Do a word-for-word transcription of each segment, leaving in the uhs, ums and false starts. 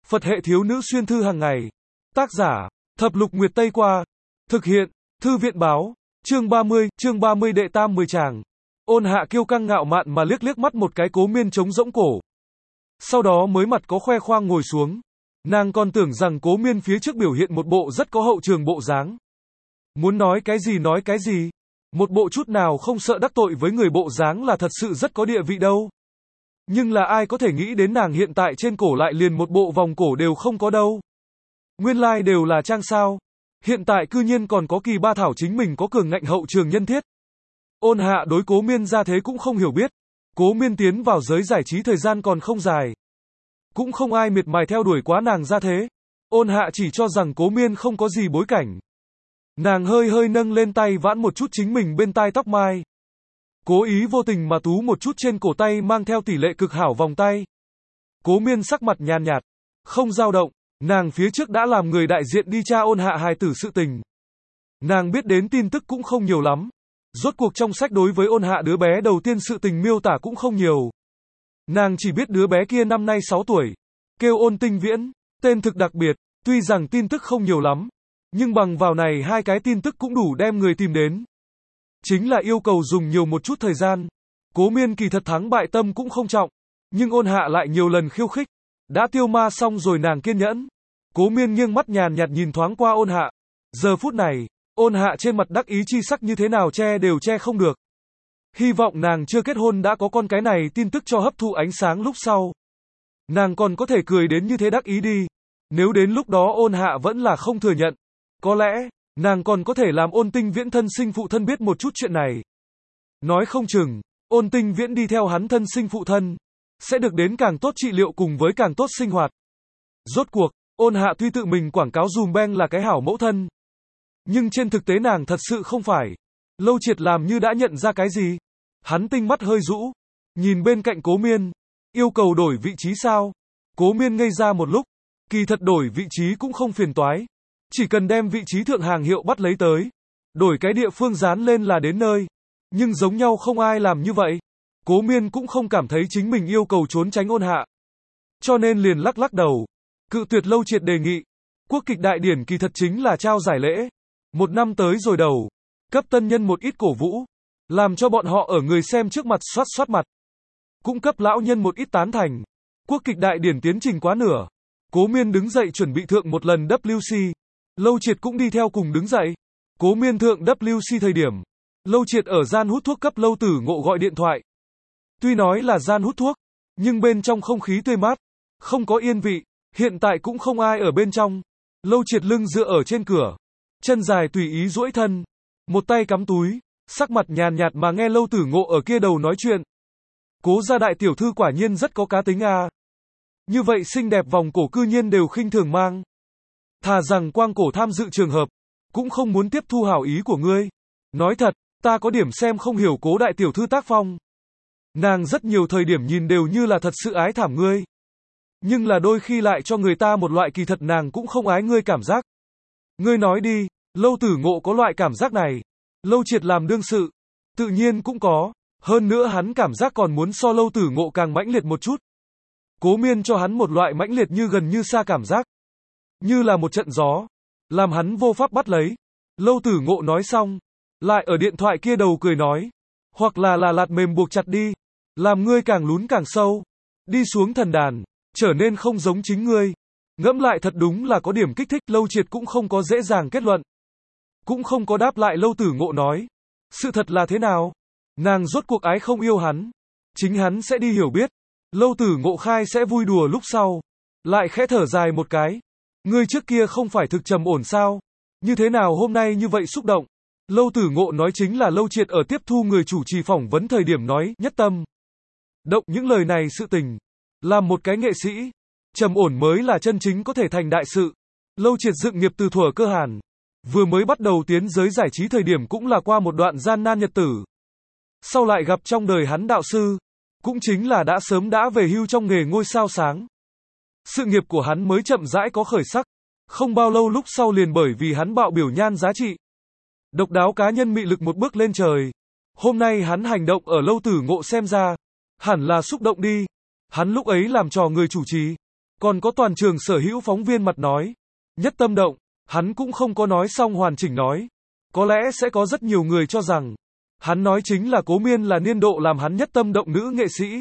Phật hệ thiếu nữ xuyên thư hàng ngày. Tác giả, Thập Lục Nguyệt Tây Qua. Thực hiện, Thư viện báo. Chương ba mươi, chương ba mươi đệ tam mười tràng. Ôn Hạ kiêu căng ngạo mạn mà liếc liếc mắt một cái Cố Miên trống rỗng cổ. Sau đó mới mặt có khoe khoang ngồi xuống. Nàng còn tưởng rằng Cố Miên phía trước biểu hiện một bộ rất có hậu trường bộ dáng. Muốn nói cái gì nói cái gì. Một bộ chút nào không sợ đắc tội với người bộ dáng là thật sự rất có địa vị đâu. Nhưng là ai có thể nghĩ đến nàng hiện tại trên cổ lại liền một bộ vòng cổ đều không có đâu. Nguyên lai like đều là trang sao. Hiện tại cư nhiên còn có kỳ ba thảo chính mình có cường ngạnh hậu trường nhân thiết. Ôn Hạ đối Cố Miên ra thế cũng không hiểu biết. Cố Miên tiến vào giới giải trí thời gian còn không dài. Cũng không ai miệt mài theo đuổi quá nàng ra thế. Ôn Hạ chỉ cho rằng Cố Miên không có gì bối cảnh. Nàng hơi hơi nâng lên tay vãn một chút chính mình bên tai tóc mai. Cố ý vô tình mà tú một chút trên cổ tay mang theo tỷ lệ cực hảo vòng tay. Cố Miên sắc mặt nhàn nhạt, không dao động. Nàng phía trước đã làm người đại diện đi tra Ôn Hạ hài tử sự tình. Nàng biết đến tin tức cũng không nhiều lắm. Rốt cuộc trong sách đối với Ôn Hạ đứa bé đầu tiên sự tình miêu tả cũng không nhiều. Nàng chỉ biết đứa bé kia năm nay sáu tuổi. Kêu Ôn Tinh Viễn, tên thực đặc biệt. Tuy rằng tin tức không nhiều lắm. Nhưng bằng vào này hai cái tin tức cũng đủ đem người tìm đến. Chính là yêu cầu dùng nhiều một chút thời gian. Cố Miên kỳ thật thắng bại tâm cũng không trọng. Nhưng Ôn Hạ lại nhiều lần khiêu khích. Đã tiêu ma xong rồi nàng kiên nhẫn. Cố Miên nghiêng mắt nhàn nhạt nhìn thoáng qua Ôn Hạ. Giờ phút này, Ôn Hạ trên mặt đắc ý chi sắc như thế nào che đều che không được. Hy vọng nàng chưa kết hôn đã có con cái này tin tức cho hấp thụ ánh sáng lúc sau. Nàng còn có thể cười đến như thế đắc ý đi. Nếu đến lúc đó Ôn Hạ vẫn là không thừa nhận. Có lẽ, nàng còn có thể làm Ôn Tinh Viễn thân sinh phụ thân biết một chút chuyện này. Nói không chừng, Ôn Tinh Viễn đi theo hắn thân sinh phụ thân. Sẽ được đến càng tốt trị liệu cùng với càng tốt sinh hoạt. Rốt cuộc, Ôn Hạ tuy tự mình quảng cáo dùm beng là cái hảo mẫu thân. Nhưng trên thực tế nàng thật sự không phải. Lâu Triệt làm như đã nhận ra cái gì. Hắn tinh mắt hơi rũ. Nhìn bên cạnh Cố Miên. Yêu cầu đổi vị trí sao? Cố Miên ngây ra một lúc. Kỳ thật đổi vị trí cũng không phiền toái. Chỉ cần đem vị trí thượng hàng hiệu bắt lấy tới. Đổi cái địa phương dán lên là đến nơi. Nhưng giống nhau không ai làm như vậy. Cố Miên cũng không cảm thấy chính mình yêu cầu trốn tránh Ôn Hạ. Cho nên liền lắc lắc đầu. Cự tuyệt Lâu Triệt đề nghị. Quốc kịch đại điển kỳ thật chính là trao giải lễ. Một năm tới rồi đầu. Cấp tân nhân một ít cổ vũ. Làm cho bọn họ ở người xem trước mặt xoát xoát mặt. Cũng cấp lão nhân một ít tán thành. Quốc kịch đại điển tiến trình quá nửa. Cố Miên đứng dậy chuẩn bị thượng một lần W C. Lâu Triệt cũng đi theo cùng đứng dậy. Cố Miên thượng W C thời điểm. Lâu Triệt ở gian hút thuốc cấp Lâu Tử Ngộ gọi điện thoại. Tuy nói là gian hút thuốc, nhưng bên trong không khí tươi mát, không có yên vị, hiện tại cũng không ai ở bên trong. Lâu Triệt lưng dựa ở trên cửa, chân dài tùy ý duỗi thân, một tay cắm túi, sắc mặt nhàn nhạt mà nghe Lâu Tử Ngộ ở kia đầu nói chuyện. Cố gia đại tiểu thư quả nhiên rất có cá tính à. Như vậy xinh đẹp vòng cổ cư nhiên đều khinh thường mang. Thà rằng quang cổ tham dự trường hợp, cũng không muốn tiếp thu hảo ý của ngươi. Nói thật, ta có điểm xem không hiểu Cố đại tiểu thư tác phong. Nàng rất nhiều thời điểm nhìn đều như là thật sự ái thảm ngươi. Nhưng là đôi khi lại cho người ta một loại kỳ thật nàng cũng không ái ngươi cảm giác. Ngươi nói đi, Lâu Tử Ngộ có loại cảm giác này. Lâu Triệt làm đương sự, tự nhiên cũng có. Hơn nữa hắn cảm giác còn muốn so Lâu Tử Ngộ càng mãnh liệt một chút. Cố Miên cho hắn một loại mãnh liệt như gần như xa cảm giác. Như là một trận gió. Làm hắn vô pháp bắt lấy. Lâu Tử Ngộ nói xong. Lại ở điện thoại kia đầu cười nói. Hoặc là là lạt mềm buộc chặt đi. Làm ngươi càng lún càng sâu. Đi xuống thần đàn. Trở nên không giống chính ngươi. Ngẫm lại thật đúng là có điểm kích thích. Lâu Triệt cũng không có dễ dàng kết luận. Cũng không có đáp lại Lâu Tử Ngộ nói. Sự thật là thế nào? Nàng rốt cuộc ái không yêu hắn. Chính hắn sẽ đi hiểu biết. Lâu Tử Ngộ khai sẽ vui đùa lúc sau. Lại khẽ thở dài một cái. Ngươi trước kia không phải thực trầm ổn sao? Như thế nào hôm nay như vậy xúc động? Lâu Tử Ngộ nói chính là Lâu Triệt ở tiếp thu người chủ trì phỏng vấn thời điểm nói, nhất tâm. Động những lời này sự tình. Làm một cái nghệ sĩ. Trầm ổn mới là chân chính có thể thành đại sự. Lâu Triệt dựng nghiệp từ thuở cơ hàn. Vừa mới bắt đầu tiến giới giải trí thời điểm cũng là qua một đoạn gian nan nhật tử. Sau lại gặp trong đời hắn đạo sư. Cũng chính là đã sớm đã về hưu trong nghề ngôi sao sáng. Sự nghiệp của hắn mới chậm rãi có khởi sắc. Không bao lâu lúc sau liền bởi vì hắn bạo biểu nhan giá trị. Độc đáo cá nhân mị lực một bước lên trời. Hôm nay hắn hành động ở Lâu Tử Ngộ xem ra. Hẳn là xúc động đi. Hắn lúc ấy làm trò người chủ trì. Còn có toàn trường sở hữu phóng viên mặt nói. Nhất tâm động, hắn cũng không có nói xong hoàn chỉnh nói. Có lẽ sẽ có rất nhiều người cho rằng, hắn nói chính là Cố Miên là niên độ làm hắn nhất tâm động nữ nghệ sĩ.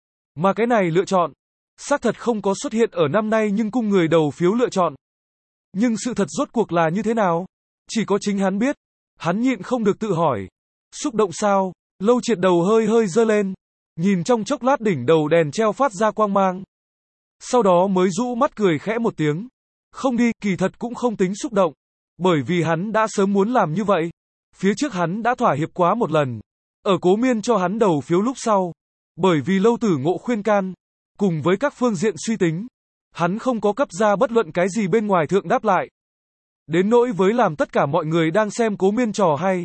Mà cái này lựa chọn, xác thật không có xuất hiện ở năm nay nhưng cung người đầu phiếu lựa chọn. Nhưng sự thật rốt cuộc là như thế nào? Chỉ có chính hắn biết. Hắn nhịn không được tự hỏi. Xúc động sao? Lâu Triệt đầu hơi hơi giơ lên. Nhìn trong chốc lát đỉnh đầu đèn treo phát ra quang mang. Sau đó mới rũ mắt cười khẽ một tiếng. Không đi, kỳ thật cũng không tính xúc động. Bởi vì hắn đã sớm muốn làm như vậy. Phía trước hắn đã thỏa hiệp quá một lần. Ở Cố Miên cho hắn đầu phiếu lúc sau. Bởi vì Lâu Tử Ngộ khuyên can. Cùng với các phương diện suy tính. Hắn không có cấp ra bất luận cái gì bên ngoài thượng đáp lại. Đến nỗi với làm tất cả mọi người đang xem Cố Miên trò hay.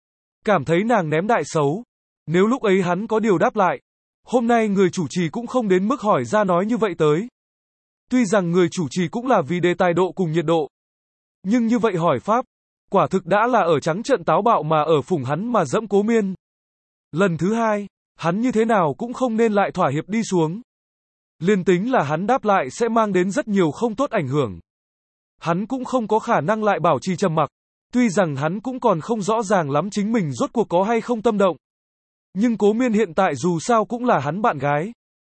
Cảm thấy nàng ném đại xấu. Nếu lúc ấy hắn có điều đáp lại. Hôm nay người chủ trì cũng không đến mức hỏi ra nói như vậy tới. Tuy rằng người chủ trì cũng là vì đề tài độ cùng nhiệt độ. Nhưng như vậy hỏi pháp. Quả thực đã là ở trắng trợn táo bạo mà ở phủng hắn mà dẫm Cố Miên. Lần thứ hai, hắn như thế nào cũng không nên lại thỏa hiệp đi xuống. Liên tính là hắn đáp lại sẽ mang đến rất nhiều không tốt ảnh hưởng. Hắn cũng không có khả năng lại bảo trì trầm mặc. Tuy rằng hắn cũng còn không rõ ràng lắm chính mình rốt cuộc có hay không tâm động. Nhưng Cố Miên hiện tại dù sao cũng là hắn bạn gái.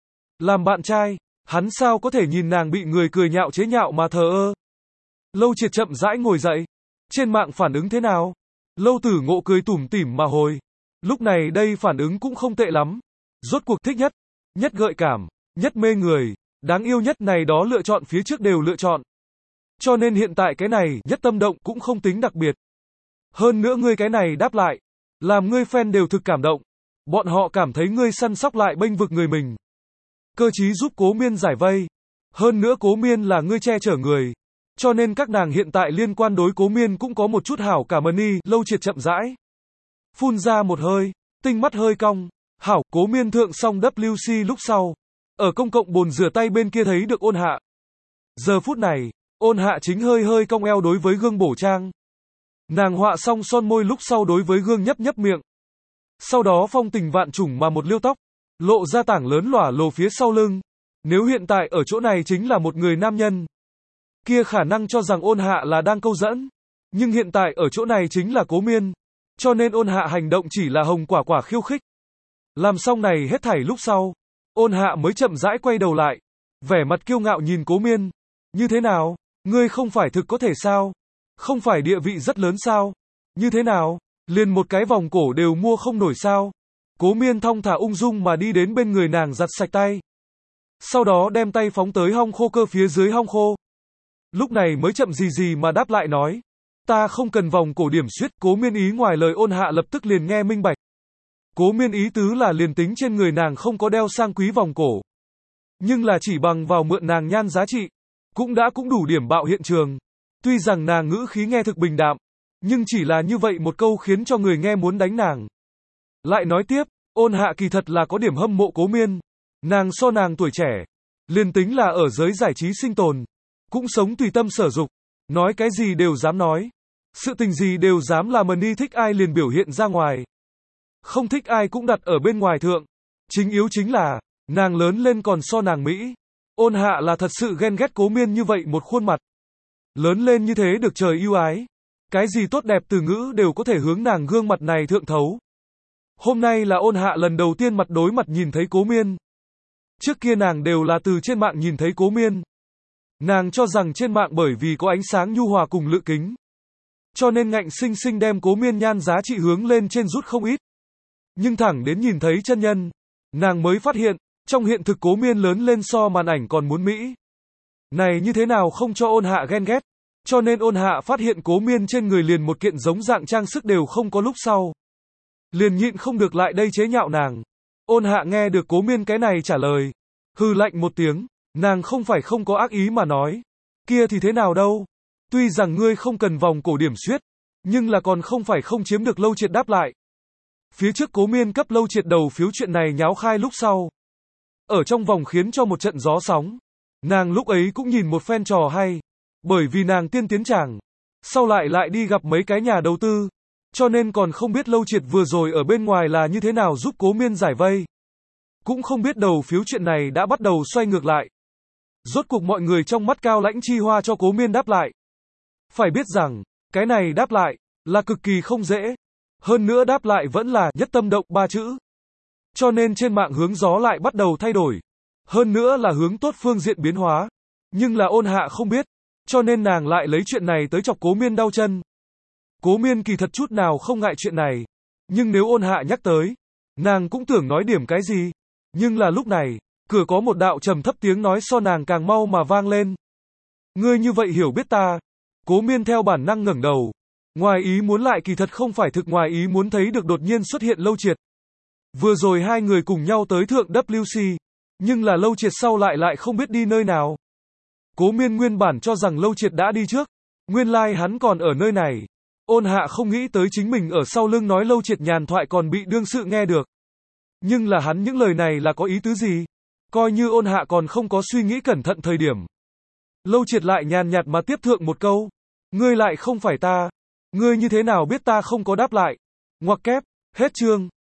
Làm bạn trai, hắn sao có thể nhìn nàng bị người cười nhạo chế nhạo mà thờ ơ. Lâu Triệt chậm rãi ngồi dậy. Trên mạng phản ứng thế nào? Lâu Tử Ngộ cười tủm tỉm mà hồi. Lúc này đây phản ứng cũng không tệ lắm. Rốt cuộc thích nhất, nhất gợi cảm, nhất mê người, đáng yêu nhất này đó lựa chọn phía trước đều lựa chọn. Cho nên hiện tại cái này, nhất tâm động cũng không tính đặc biệt. Hơn nữa ngươi cái này đáp lại, làm ngươi fan đều thực cảm động. Bọn họ cảm thấy ngươi săn sóc lại bênh vực người mình. Cơ chí giúp Cố Miên giải vây. Hơn nữa Cố Miên là ngươi che chở người. Cho nên các nàng hiện tại liên quan đối Cố Miên cũng có một chút hảo cảm ơn y. Lâu Triệt chậm rãi. Phun ra một hơi, tinh mắt hơi cong. Hảo, Cố Miên thượng xong W C lúc sau. Ở công cộng bồn rửa tay bên kia thấy được Ôn Hạ. Giờ phút này, Ôn Hạ chính hơi hơi cong eo đối với gương bổ trang. Nàng họa xong son môi lúc sau đối với gương nhấp nhấp miệng. Sau đó phong tình vạn trùng mà một liêu tóc, lộ ra tảng lớn lỏa lồ phía sau lưng. Nếu hiện tại ở chỗ này chính là một người nam nhân, kia khả năng cho rằng Ôn Hạ là đang câu dẫn. Nhưng hiện tại ở chỗ này chính là Cố Miên. Cho nên Ôn Hạ hành động chỉ là hồng quả quả khiêu khích. Làm xong này hết thảy lúc sau, Ôn Hạ mới chậm rãi quay đầu lại. Vẻ mặt kiêu ngạo nhìn Cố Miên. Như thế nào? Ngươi không phải thực có thể sao? Không phải địa vị rất lớn sao? Như thế nào? Liền một cái vòng cổ đều mua không nổi sao? Cố Miên thong thả ung dung mà đi đến bên người nàng giặt sạch tay. Sau đó đem tay phóng tới hong khô cơ phía dưới hong khô. Lúc này mới chậm gì gì mà đáp lại nói. Ta không cần vòng cổ điểm xuyết. Cố Miên ý ngoài lời Ôn Hạ lập tức liền nghe minh bạch. Cố Miên ý tứ là liền tính trên người nàng không có đeo sang quý vòng cổ. Nhưng là chỉ bằng vào mượn nàng nhan giá trị. Cũng đã cũng đủ điểm bạo hiện trường. Tuy rằng nàng ngữ khí nghe thực bình đạm. Nhưng chỉ là như vậy một câu khiến cho người nghe muốn đánh nàng. Lại nói tiếp, Ôn Hạ kỳ thật là có điểm hâm mộ Cố Miên. Nàng so nàng tuổi trẻ. Liền tính là ở giới giải trí sinh tồn. Cũng sống tùy tâm sở dục. Nói cái gì đều dám nói. Sự tình gì đều dám làm mà đi thích ai liền biểu hiện ra ngoài. Không thích ai cũng đặt ở bên ngoài thượng. Chính yếu chính là, nàng lớn lên còn so nàng Mỹ. Ôn Hạ là thật sự ghen ghét Cố Miên như vậy một khuôn mặt. Lớn lên như thế được trời yêu ái. Cái gì tốt đẹp từ ngữ đều có thể hướng nàng gương mặt này thượng thấu. Hôm nay là Ôn Hạ lần đầu tiên mặt đối mặt nhìn thấy Cố Miên. Trước kia nàng đều là từ trên mạng nhìn thấy Cố Miên. Nàng cho rằng trên mạng bởi vì có ánh sáng nhu hòa cùng lự kính. Cho nên ngạnh sinh sinh đem Cố Miên nhan giá trị hướng lên trên rút không ít. Nhưng thẳng đến nhìn thấy chân nhân, nàng mới phát hiện, trong hiện thực Cố Miên lớn lên so màn ảnh còn muốn Mỹ. Này như thế nào không cho Ôn Hạ ghen ghét. Cho nên Ôn Hạ phát hiện Cố Miên trên người liền một kiện giống dạng trang sức đều không có lúc sau. Liền nhịn không được lại đây chế nhạo nàng. Ôn Hạ nghe được Cố Miên cái này trả lời. Hừ lạnh một tiếng, nàng không phải không có ác ý mà nói. Kia thì thế nào đâu. Tuy rằng ngươi không cần vòng cổ điểm xuyết, nhưng là còn không phải không chiếm được Lâu Triệt đáp lại. Phía trước Cố Miên cấp Lâu Triệt đầu phiếu chuyện này nháo khai lúc sau. Ở trong vòng khiến cho một trận gió sóng. Nàng lúc ấy cũng nhìn một phen trò hay. Bởi vì nàng tiên tiến chàng. Sau lại lại đi gặp mấy cái nhà đầu tư. Cho nên còn không biết Lâu Triệt vừa rồi ở bên ngoài là như thế nào giúp Cố Miên giải vây. Cũng không biết đầu phiếu chuyện này đã bắt đầu xoay ngược lại. Rốt cuộc mọi người trong mắt Cao Lãnh Chi Hoa cho Cố Miên đáp lại. Phải biết rằng, cái này đáp lại, là cực kỳ không dễ. Hơn nữa đáp lại vẫn là nhất tâm động ba chữ. Cho nên trên mạng hướng gió lại bắt đầu thay đổi. Hơn nữa là hướng tốt phương diện biến hóa. Nhưng là Ôn Hạ không biết. Cho nên nàng lại lấy chuyện này tới chọc Cố Miên đau chân. Cố Miên kỳ thật chút nào không ngại chuyện này. Nhưng nếu Ôn Hạ nhắc tới, nàng cũng tưởng nói điểm cái gì. Nhưng là lúc này, cửa có một đạo trầm thấp tiếng nói so nàng càng mau mà vang lên. Ngươi như vậy hiểu biết ta. Cố Miên theo bản năng ngẩng đầu. Ngoài ý muốn lại kỳ thật không phải thực ngoài ý muốn thấy được đột nhiên xuất hiện Lâu Triệt. Vừa rồi hai người cùng nhau tới thượng W C. Nhưng là Lâu Triệt sau lại lại không biết đi nơi nào. Cố Miên nguyên bản cho rằng Lâu Triệt đã đi trước. Nguyên lai like hắn còn ở nơi này. Ôn Hạ không nghĩ tới chính mình ở sau lưng nói Lâu Triệt nhàn thoại còn bị đương sự nghe được. Nhưng là hắn những lời này là có ý tứ gì? Coi như Ôn Hạ còn không có suy nghĩ cẩn thận thời điểm. Lâu Triệt lại nhàn nhạt mà tiếp thượng một câu. Ngươi lại không phải ta. Ngươi như thế nào biết ta không có đáp lại? Ngoặc kép, hết chương.